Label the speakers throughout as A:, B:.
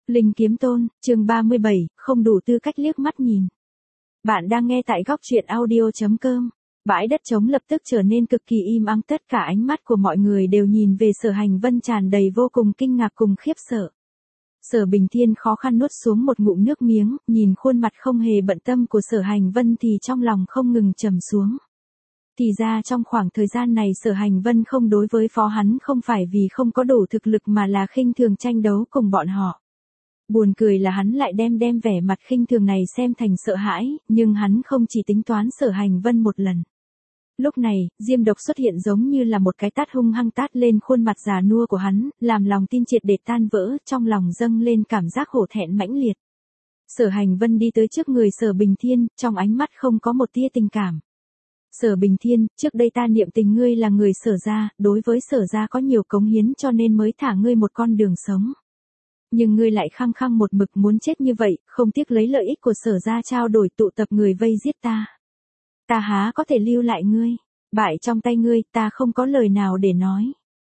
A: Linh Kiếm Tôn, chương 37, không đủ tư cách liếc mắt nhìn. Bạn đang nghe tại góc truyện audio.com. Bãi đất trống lập tức trở nên cực kỳ im ắng, tất cả ánh mắt của mọi người đều nhìn về Sở Hành Vân tràn đầy vô cùng kinh ngạc cùng khiếp sợ. Sở Bình Thiên khó khăn nuốt xuống một ngụm nước miếng, nhìn khuôn mặt không hề bận tâm của Sở Hành Vân thì trong lòng không ngừng trầm xuống. Thì ra trong khoảng thời gian này Sở Hành Vân không đối với phó hắn không phải vì không có đủ thực lực mà là khinh thường tranh đấu cùng bọn họ. Buồn cười là hắn lại đem vẻ mặt khinh thường này xem thành sợ hãi, nhưng hắn không chỉ tính toán Sở Hành Vân một lần. Lúc này, Diêm Độc xuất hiện giống như là một cái tát hung hăng tát lên khuôn mặt già nua của hắn, làm lòng tin triệt để tan vỡ, trong lòng dâng lên cảm giác hổ thẹn mãnh liệt. Sở Hành Vân đi tới trước người Sở Bình Thiên, trong ánh mắt không có một tia tình cảm. Sở Bình Thiên, trước đây ta niệm tình ngươi là người Sở gia, đối với Sở gia có nhiều cống hiến cho nên mới thả ngươi một con đường sống. Nhưng ngươi lại khăng khăng một mực muốn chết như vậy, không tiếc lấy lợi ích của Sở gia trao đổi tụ tập người vây giết ta. Ta há có thể lưu lại ngươi, bại trong tay ngươi, ta không có lời nào để nói.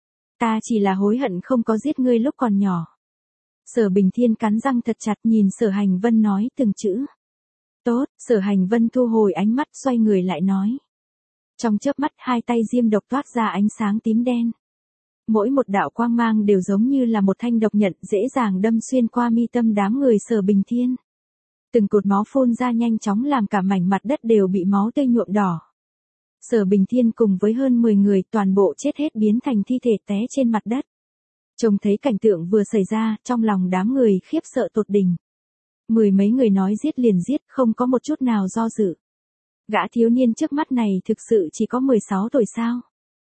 A: Ta chỉ là hối hận không có giết ngươi lúc còn nhỏ. Sở Bình Thiên cắn răng thật chặt nhìn Sở Hành Vân nói từng chữ. Tốt, Sở Hành Vân thu hồi ánh mắt xoay người lại nói. Trong chớp mắt hai tay Diêm Độc toát ra ánh sáng tím đen. Mỗi một đạo quang mang đều giống như là một thanh độc nhận dễ dàng đâm xuyên qua mi tâm đám người Sở Bình Thiên. Từng cột máu phun ra nhanh chóng làm cả mảnh mặt đất đều bị máu tươi nhuộm đỏ. Sở Bình Thiên cùng với hơn 10 người toàn bộ chết hết biến thành thi thể té trên mặt đất. Trông thấy cảnh tượng vừa xảy ra, trong lòng đám người khiếp sợ tột đỉnh. Mười mấy người nói giết liền giết, không có một chút nào do dự. Gã thiếu niên trước mắt này thực sự chỉ có 16 tuổi sao?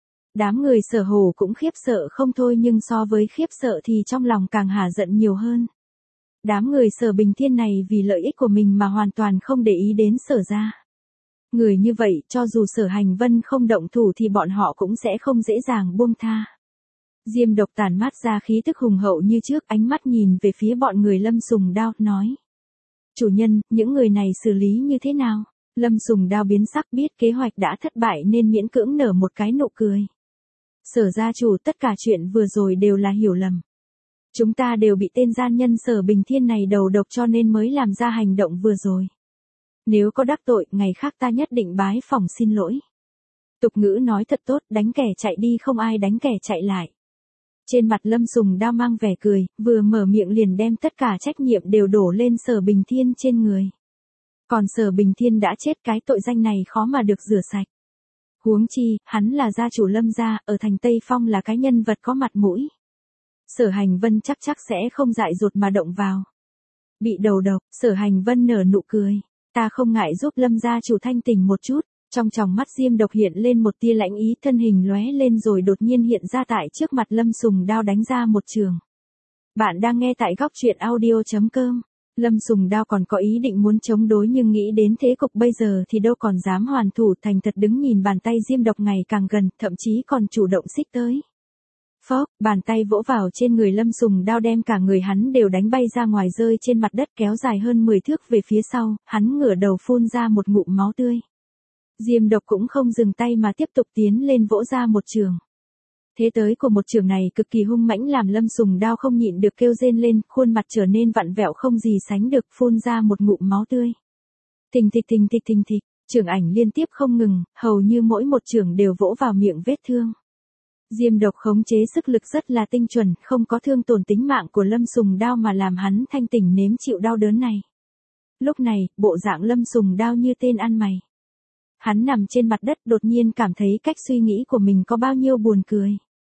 A: Đám người Sở Hổ cũng khiếp sợ không thôi, nhưng so với khiếp sợ thì trong lòng càng hả giận nhiều hơn. Đám người Sở Bình Thiên này vì lợi ích của mình mà hoàn toàn không để ý đến Sở gia. Người như vậy, cho dù Sở Hành Vân không động thủ thì bọn họ cũng sẽ không dễ dàng buông tha. Diêm Độc tản mát ra khí tức hùng hậu như trước, ánh mắt nhìn về phía bọn người Lâm Sùng Đao, nói. Chủ nhân, những người này xử lý như thế nào? Lâm Sùng Đao biến sắc, biết kế hoạch đã thất bại nên miễn cưỡng nở một cái nụ cười. Sở gia chủ, tất cả chuyện vừa rồi đều là hiểu lầm. Chúng ta đều bị tên gian nhân Sở Bình Thiên này đầu độc cho nên mới làm ra hành động vừa rồi. Nếu có đắc tội, ngày khác ta nhất định bái phỏng xin lỗi. Tục ngữ nói thật tốt, đánh kẻ chạy đi không ai đánh kẻ chạy lại. Trên mặt Lâm Sùng Đao mang vẻ cười, vừa mở miệng liền đem tất cả trách nhiệm đều đổ lên Sở Bình Thiên trên người. Còn Sở Bình Thiên đã chết, cái tội danh này khó mà được rửa sạch. Huống chi, hắn là gia chủ Lâm gia, ở thành Tây Phong là cái nhân vật có mặt mũi. Sở Hành Vân chắc sẽ không dại dột mà động vào. Bị đầu độc, Sở Hành Vân nở nụ cười. Ta không ngại giúp Lâm gia chủ thanh tỉnh một chút. Trong tròng mắt Diêm Độc hiện lên một tia lãnh ý, thân hình lóe lên rồi đột nhiên hiện ra tại trước mặt Lâm Sùng Đao đánh ra một trường. Bạn đang nghe tại góc truyện audio.com. Lâm Sùng Đao còn có ý định muốn chống đối nhưng nghĩ đến thế cục bây giờ thì đâu còn dám hoàn thủ, thành thật đứng nhìn bàn tay Diêm Độc ngày càng gần, thậm chí còn chủ động xích tới. Phốc, bàn tay vỗ vào trên người Lâm Sùng Đao đem cả người hắn đều đánh bay ra ngoài, rơi trên mặt đất kéo dài hơn 10 thước về phía sau, hắn ngửa đầu phun ra một ngụm máu tươi. Diêm Độc cũng không dừng tay mà tiếp tục tiến lên vỗ ra một trường. Thế tới của một trường này cực kỳ hung mãnh làm Lâm Sùng Đao không nhịn được kêu rên lên, khuôn mặt trở nên vặn vẹo không gì sánh được, phun ra một ngụm máu tươi. Thình thịch, trường ảnh liên tiếp không ngừng, hầu như mỗi một trường đều vỗ vào miệng vết thương. Diêm Độc khống chế sức lực rất là tinh chuẩn, không có thương tổn tính mạng của Lâm Sùng Đao mà làm hắn thanh tỉnh nếm chịu đau đớn này. Lúc này, bộ dạng Lâm Sùng Đao như tên ăn mày. Hắn nằm trên mặt đất đột nhiên cảm thấy cách suy nghĩ của mình có bao nhiêu buồn cười.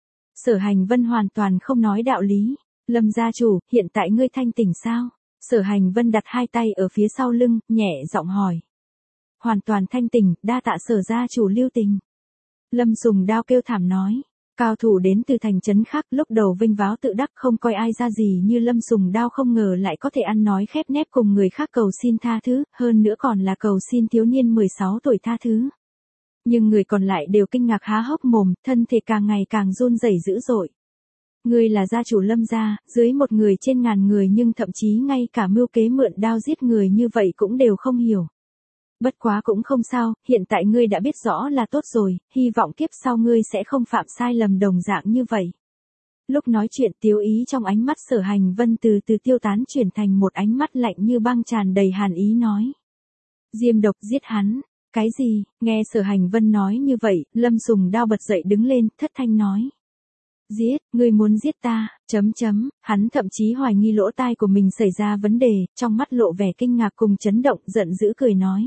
A: Sở Hành Vân hoàn toàn không nói đạo lý. Lâm gia chủ, hiện tại ngươi thanh tỉnh sao? Sở Hành Vân đặt hai tay ở phía sau lưng, nhẹ giọng hỏi. Hoàn toàn thanh tỉnh, đa tạ Sở gia chủ lưu tình. Lâm Sùng Đao kêu thảm nói. Cao thủ đến từ thành trấn khác, lúc đầu vinh váo tự đắc không coi ai ra gì như Lâm Sùng Đao không ngờ lại có thể ăn nói khép nép cùng người khác cầu xin tha thứ, hơn nữa còn là cầu xin thiếu niên 16 tuổi tha thứ. Nhưng người còn lại đều kinh ngạc há hốc mồm, thân thể càng ngày càng run rẩy dữ dội. Ngươi là gia chủ Lâm gia, dưới một người trên ngàn người nhưng thậm chí ngay cả mưu kế mượn đao giết người như vậy cũng đều không hiểu. Bất quá cũng không sao, hiện tại ngươi đã biết rõ là tốt rồi, hy vọng kiếp sau ngươi sẽ không phạm sai lầm đồng dạng như vậy. Lúc nói chuyện Tiếu ý trong ánh mắt Sở Hành Vân từ từ tiêu tán chuyển thành một ánh mắt lạnh như băng tràn đầy hàn ý nói. Diêm độc giết hắn. Cái gì? Nghe Sở Hành Vân nói như vậy, Lâm Sùng Đao bật dậy đứng lên, thất thanh nói. Giết, ngươi muốn giết ta, hắn thậm chí hoài nghi lỗ tai của mình xảy ra vấn đề, trong mắt lộ vẻ kinh ngạc cùng chấn động, giận dữ cười nói.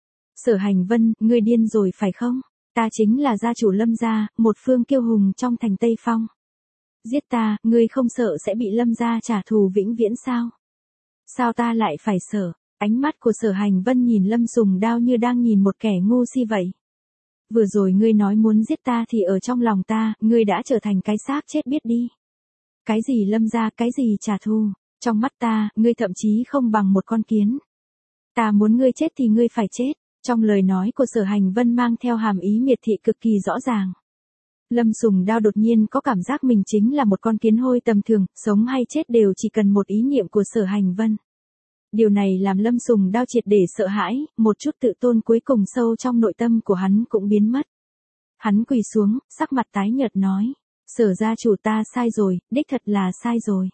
A: Sở Hành Vân, ngươi điên rồi phải không? Ta chính là gia chủ Lâm gia, một phương kiêu hùng trong thành Tây Phong. Giết ta, ngươi không sợ sẽ bị Lâm gia trả thù vĩnh viễn sao? Sao ta lại phải sợ? Ánh mắt của Sở Hành Vân nhìn Lâm Sùng Đao như đang nhìn một kẻ ngu si vậy. Vừa rồi ngươi nói muốn giết ta thì ở trong lòng ta, ngươi đã trở thành cái xác chết biết đi. Cái gì Lâm gia, cái gì trả thù, trong mắt ta, ngươi thậm chí không bằng một con kiến. Ta muốn ngươi chết thì ngươi phải chết. Trong lời nói của Sở Hành Vân mang theo hàm ý miệt thị cực kỳ rõ ràng. Lâm Sùng Đao đột nhiên có cảm giác mình chính là một con kiến hôi tầm thường, sống hay chết đều chỉ cần một ý niệm của Sở Hành Vân. Điều này làm Lâm Sùng Đao triệt để sợ hãi, một chút tự tôn cuối cùng sâu trong nội tâm của hắn cũng biến mất. Hắn quỳ xuống, sắc mặt tái nhợt nói, Sở gia chủ ta sai rồi, đích thật là sai rồi.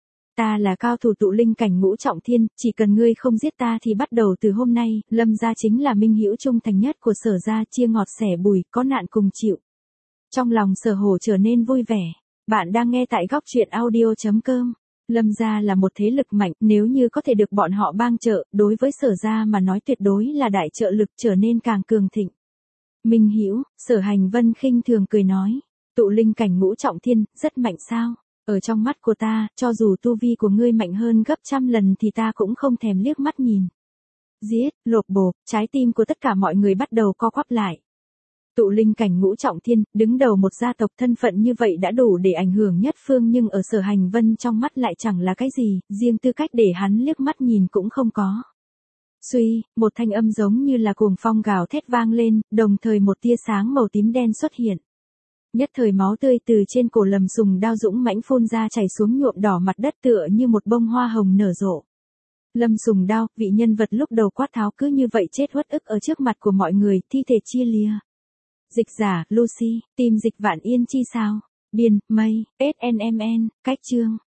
A: Ta là cao thủ tụ linh cảnh ngũ trọng thiên, chỉ cần ngươi không giết ta thì bắt đầu từ hôm nay, Lâm gia chính là minh hữu trung thành nhất của Sở gia, chia ngọt sẻ bùi, có nạn cùng chịu. Trong lòng Sở Hổ trở nên vui vẻ. Bạn đang nghe tại góc truyện audio.com. Lâm gia là một thế lực mạnh, nếu như có thể được bọn họ bang trợ, đối với Sở gia mà nói tuyệt đối là đại trợ lực trở nên càng cường thịnh. Minh hữu, Sở Hành Vân khinh thường cười nói, tụ linh cảnh ngũ trọng thiên, rất mạnh sao? Ở trong mắt của ta, cho dù tu vi của ngươi mạnh hơn gấp trăm lần thì ta cũng không thèm liếc mắt nhìn. Giết, lột bột, trái tim của tất cả mọi người bắt đầu co quắp lại. Tụ linh cảnh ngũ trọng thiên, đứng đầu một gia tộc thân phận như vậy đã đủ để ảnh hưởng nhất phương nhưng ở Sở Hành Vân trong mắt lại chẳng là cái gì, riêng tư cách để hắn liếc mắt nhìn cũng không có. Suy, một thanh âm giống như là cuồng phong gào thét vang lên, đồng thời một tia sáng màu tím đen xuất hiện. Nhất thời máu tươi từ trên cổ Lâm Sùng Đao dũng mãnh phun ra chảy xuống nhuộm đỏ mặt đất tựa như một bông hoa hồng nở rộ. Lâm Sùng Đao, vị nhân vật lúc đầu quát tháo cứ như vậy chết uất ức ở trước mặt của mọi người, thi thể chia lìa. Dịch giả, Lucy, tìm Dịch Vạn Yên chi sao? Điền, Mây, SNMN, cách chương.